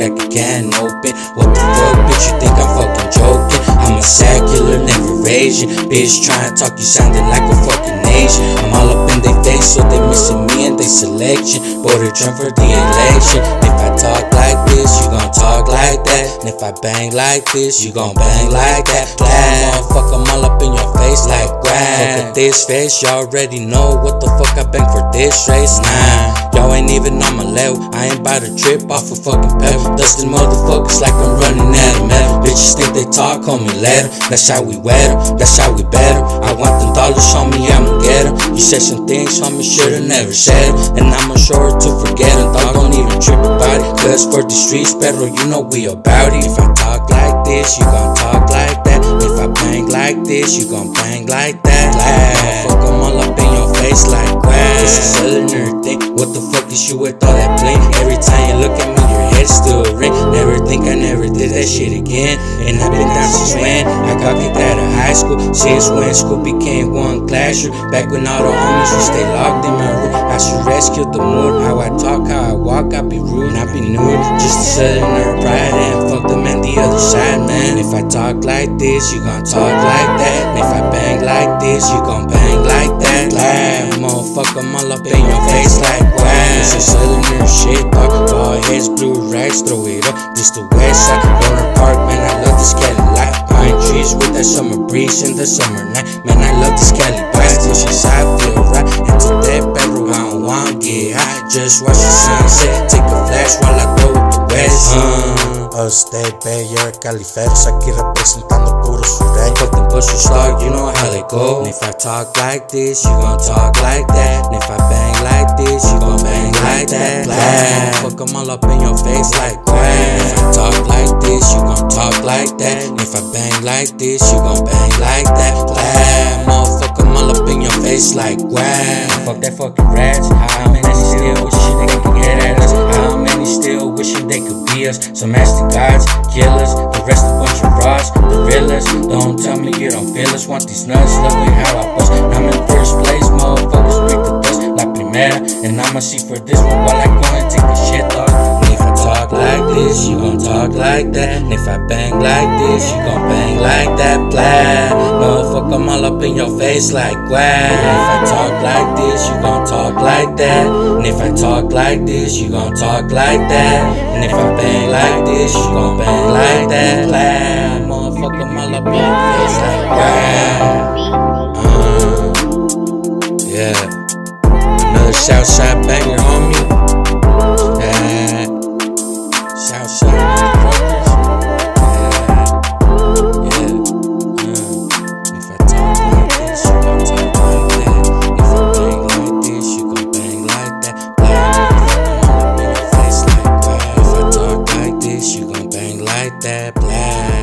crack a can open. What the fuck, bitch, you think I'm fucking joking? I'm a secular, never Asian. Bitch, tryna talk, you sounding like a fucking Asian. I'm all up in their face, so they missing me in their selection. Voted Trump for the election. If I talk like this, you gon' talk like that. And if I bang like this, you gon' bang like that. Motherfucker, I'm all up in your face like grass. Fuck at this face, y'all already know what the fuck I bang for this race. Nah, y'all ain't even on my level. I ain't bout to trip off a fucking pebble. Dustin motherfuckers like I'm running out of metal. Bitches think they talk, call me later. That's how we wet 'em, that's how we better. I want them dollars, show me I'ma get 'em. You said some things, homie, should've never said 'em. And I'm sure to forget 'em. Dog, don't even trip about it. Cause for the streets, pero you know we about it. If I talk like this, you gon' talk like that. If I bang like this, you gon' bang like that. Motherfucker, I'm all up in your face like grass. This is cylinder thing. What the fuck is you with all that bling? Every time you look at me, your head still ring. Never think I never did that shit again. And I've been down since when I got kicked out of high school. Since when school became one classroom. Back when all the homies would stay locked in my room. I should rescue the mood. How I talk, how I walk, I be rude, I be nude. Just a cylinder pride and fuck them and the other side, man. If I talk like this, you gon' talk like that. And if I bang like this, you gon' bang like that. Motherfucker, I'm all up in your face like wow. This is cylinder shit, dog. Ball heads, blue rags, throw it up. This the west side, Corner Park, man. I love this Cali life. Pine trees with that summer breeze in the summer night. Man, I love this Cali vibes. This shit I feel right. Into that bedroom, I don't wanna get high. Just watch the sunset, take a flash while I throw it the west. State Bay, you're Califeros, aquí representando puro sureño. Fuck them pushers, dog, you know how they go. And if I talk like this, you gon' talk like that. And if I bang like this, you gon' bang like that. Fuck them all up in your face like grass. If I talk like this, you gon' talk like that. And if I bang like this, you gon' bang like that. Motherfucker, I'm all up in your face like grass. Fuck that fucking rats. How many still wishing they could get at us? How many still wishing they could be us? Some ask the gods, killers, the rest a bunch of frauds, the realest. Don't tell me you don't feel us. Want these nuts, look at how I bust. I'm in first place, motherfuckers break the dust. La primera, and I'ma see for this one while I go and take a shit, dog. And if I talk like this, you gon' talk like that. And if I bang like this, you gon' bang like that. Motherfucker, I'm all up in your face like wow. If I talk like this, you gon' talk like that. And if I talk like this, you gon' talk like that. And if I bang like this, you gon' bang like that. Motherfucker, I'm all up in your face like wow. Yeah. Another Southside banger, homie. Southside. That black.